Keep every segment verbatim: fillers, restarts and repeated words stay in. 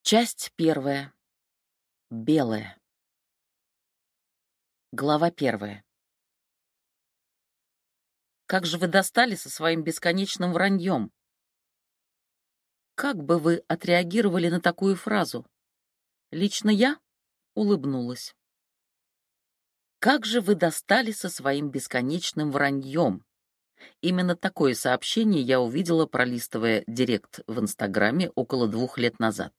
Часть первая. Белая. Глава первая. Как же вы достали со своим бесконечным враньем? Как бы вы отреагировали на такую фразу? Лично я улыбнулась. Как же вы достали со своим бесконечным враньем? Именно такое сообщение я увидела, пролистывая директ в Инстаграме около двух лет назад.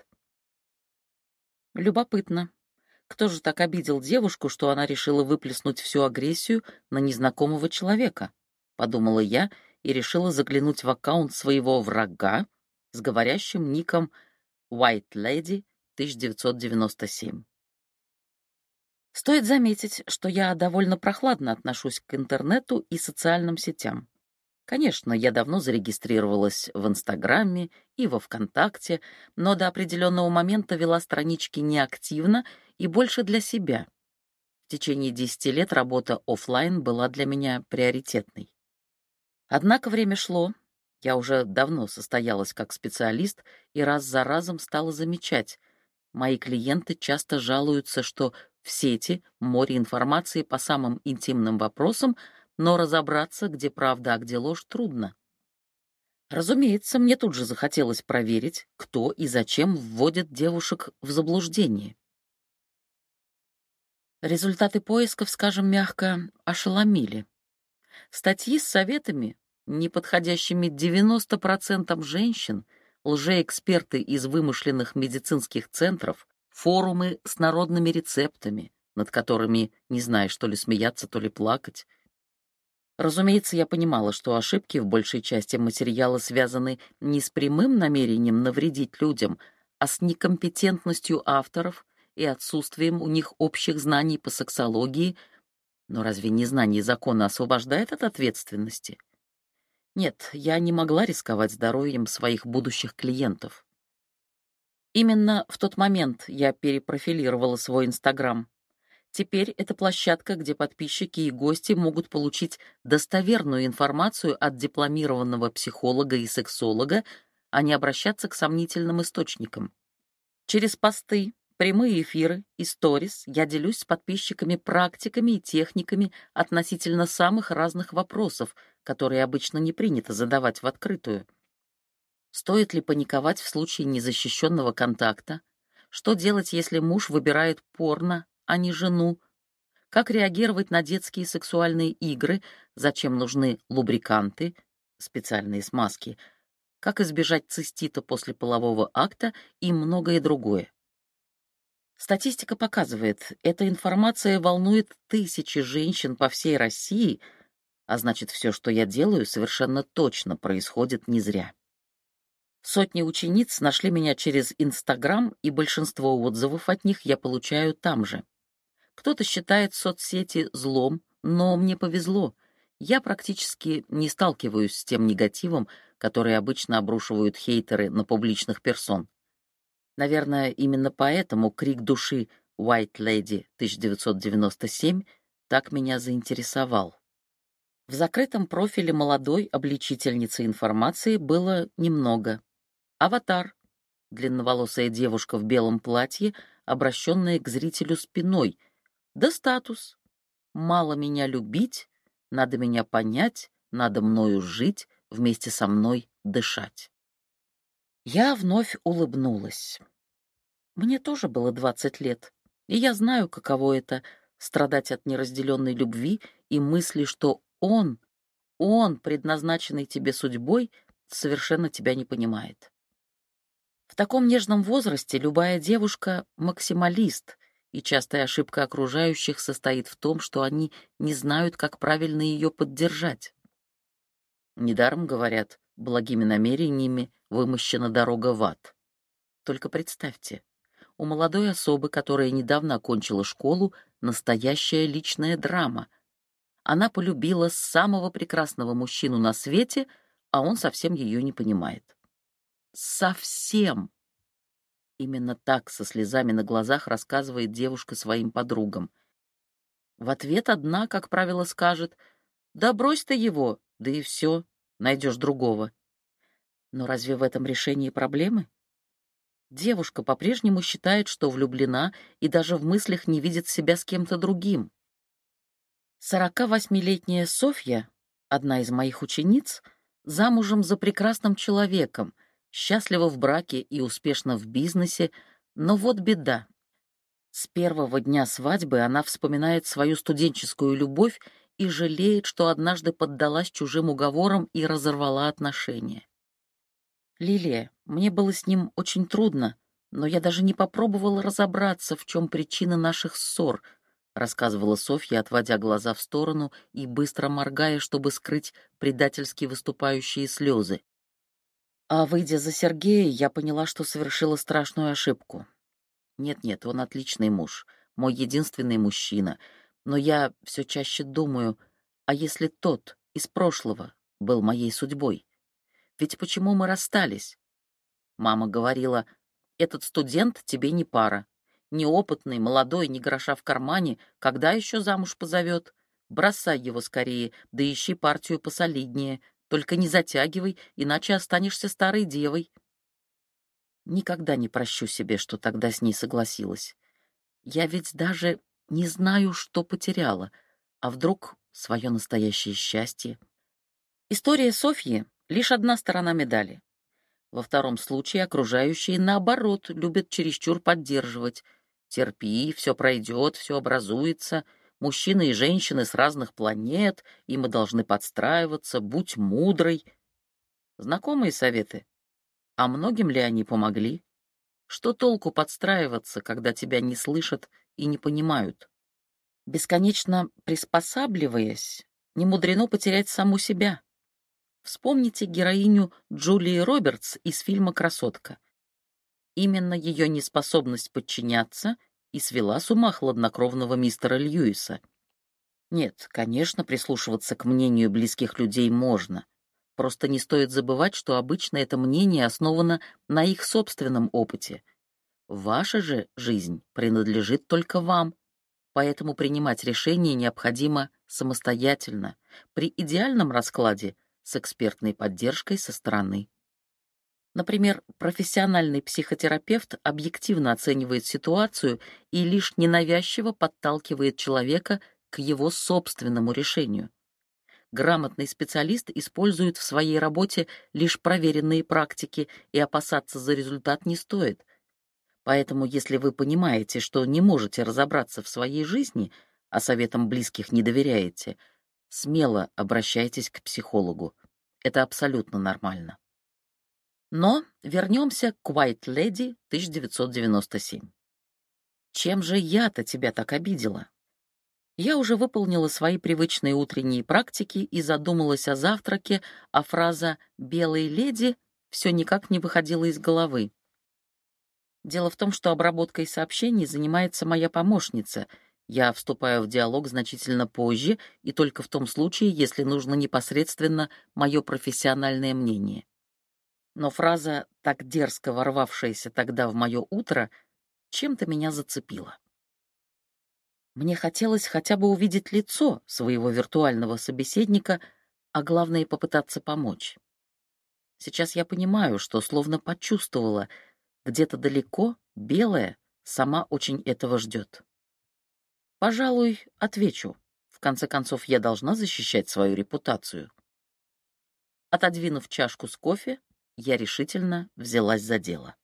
Любопытно. Кто же так обидел девушку, что она решила выплеснуть всю агрессию на незнакомого человека? Подумала я и решила заглянуть в аккаунт своего врага с говорящим ником White Lady тысяча девятьсот девяносто семь. Стоит заметить, что я довольно прохладно отношусь к интернету и социальным сетям. Конечно, я давно зарегистрировалась в Инстаграме и во ВКонтакте, но до определенного момента вела странички неактивно и больше для себя. В течение десяти лет работа офлайн была для меня приоритетной. Однако время шло, я уже давно состоялась как специалист и раз за разом стала замечать, мои клиенты часто жалуются, что в сети море информации по самым интимным вопросам, но разобраться, где правда, а где ложь, трудно. Разумеется, мне тут же захотелось проверить, кто и зачем вводит девушек в заблуждение. Результаты поисков, скажем мягко, ошеломили. Статьи с советами, не подходящими девяноста процентам женщин, лжеэксперты из вымышленных медицинских центров, форумы с народными рецептами, над которыми не знаешь, то ли смеяться, то ли плакать. Разумеется, я понимала, что ошибки в большей части материала связаны не с прямым намерением навредить людям, а с некомпетентностью авторов и отсутствием у них общих знаний по сексологии. Но разве незнание закона освобождает от ответственности? Нет, я не могла рисковать здоровьем своих будущих клиентов. Именно в тот момент я перепрофилировала свой Инстаграм. Теперь это площадка, где подписчики и гости могут получить достоверную информацию от дипломированного психолога и сексолога, а не обращаться к сомнительным источникам. Через посты, прямые эфиры и сторис я делюсь с подписчиками практиками и техниками относительно самых разных вопросов, которые обычно не принято задавать в открытую. Стоит ли паниковать в случае незащищенного контакта? Что делать, если муж выбирает порно, а не жену? Как реагировать на детские сексуальные игры? Зачем нужны лубриканты, специальные смазки? Как избежать цистита после полового акта и многое другое? Статистика показывает, эта информация волнует тысячи женщин по всей России, а значит, все, что я делаю, совершенно точно происходит не зря. Сотни учениц нашли меня через Инстаграм, и большинство отзывов от них я получаю там же. Кто-то считает соцсети злом, но мне повезло. Я практически не сталкиваюсь с тем негативом, который обычно обрушивают хейтеры на публичных персон. Наверное, именно поэтому крик души White Lady тысяча девятьсот девяносто семь так меня заинтересовал. В закрытом профиле молодой обличительницы информации было немного. Аватар — длинноволосая девушка в белом платье, обращенная к зрителю спиной, да статус — «мало меня любить, надо меня понять, надо мною жить, вместе со мной дышать». Я вновь улыбнулась. Мне тоже было двадцать лет, и я знаю, каково это — страдать от неразделенной любви и мысли, что он, он, предназначенный тебе судьбой, совершенно тебя не понимает. В таком нежном возрасте любая девушка — максималист, и частая ошибка окружающих состоит в том, что они не знают, как правильно ее поддержать. Недаром говорят, благими намерениями вымощена дорога в ад. Только представьте, у молодой особы, которая недавно окончила школу, настоящая личная драма. Она полюбила самого прекрасного мужчину на свете, а он совсем ее не понимает. Совсем. Именно так, со слезами на глазах, рассказывает девушка своим подругам. В ответ одна, как правило, скажет: «Да брось ты его, да и все, найдешь другого». Но разве в этом решении проблемы? Девушка по-прежнему считает, что влюблена и даже в мыслях не видит себя с кем-то другим. Сорокавосьмилетняя Софья, одна из моих учениц, замужем за прекрасным человеком, счастлива в браке и успешна в бизнесе, но вот беда. С первого дня свадьбы она вспоминает свою студенческую любовь и жалеет, что однажды поддалась чужим уговорам и разорвала отношения. «Лилия, мне было с ним очень трудно, но я даже не попробовала разобраться, в чем причина наших ссор», рассказывала Софья, отводя глаза в сторону и быстро моргая, чтобы скрыть предательски выступающие слезы. А выйдя за Сергея, я поняла, что совершила страшную ошибку. Нет-нет, он отличный муж, мой единственный мужчина, но я все чаще думаю, а если тот из прошлого был моей судьбой? Ведь почему мы расстались? Мама говорила, этот студент тебе не пара. Неопытный, молодой, ни гроша в кармане, когда еще замуж позовет? Бросай его скорее, да ищи партию посолиднее. Только не затягивай, иначе останешься старой девой. Никогда не прощу себе, что тогда с ней согласилась. Я ведь даже не знаю, что потеряла, а вдруг свое настоящее счастье. История Софьи — лишь одна сторона медали. Во втором случае окружающие, наоборот, любят чересчур поддерживать. Терпи, все пройдет, все образуется. Мужчины и женщины с разных планет, и мы должны подстраиваться, будь мудрой. Знакомые советы? А многим ли они помогли? Что толку подстраиваться, когда тебя не слышат и не понимают? Бесконечно приспосабливаясь, немудрено потерять саму себя. Вспомните героиню Джулии Робертс из фильма «Красотка». Именно ее неспособность подчиняться и свела с ума хладнокровного мистера Льюиса. Нет, конечно, прислушиваться к мнению близких людей можно. Просто не стоит забывать, что обычно это мнение основано на их собственном опыте. Ваша же жизнь принадлежит только вам, поэтому принимать решения необходимо самостоятельно, при идеальном раскладе с экспертной поддержкой со стороны. Например, профессиональный психотерапевт объективно оценивает ситуацию и лишь ненавязчиво подталкивает человека к его собственному решению. Грамотный специалист использует в своей работе лишь проверенные практики, и опасаться за результат не стоит. Поэтому, если вы понимаете, что не можете разобраться в своей жизни, а советам близких не доверяете, смело обращайтесь к психологу. Это абсолютно нормально. Но вернемся к White Lady тысяча девятьсот девяносто семь. Чем же я-то тебя так обидела? Я уже выполнила свои привычные утренние практики и задумалась о завтраке, а фраза «белой леди» все никак не выходила из головы. Дело в том, что обработкой сообщений занимается моя помощница. Я вступаю в диалог значительно позже и только в том случае, если нужно непосредственно мое профессиональное мнение. Но фраза, так дерзко ворвавшаяся тогда в мое утро, чем-то меня зацепила. Мне хотелось хотя бы увидеть лицо своего виртуального собеседника, а главное — попытаться помочь. Сейчас я понимаю, что словно почувствовала, где-то далеко, белая, сама очень этого ждет. Пожалуй, отвечу. В конце концов, я должна защищать свою репутацию. Отодвинув чашку с кофе, я решительно взялась за дело.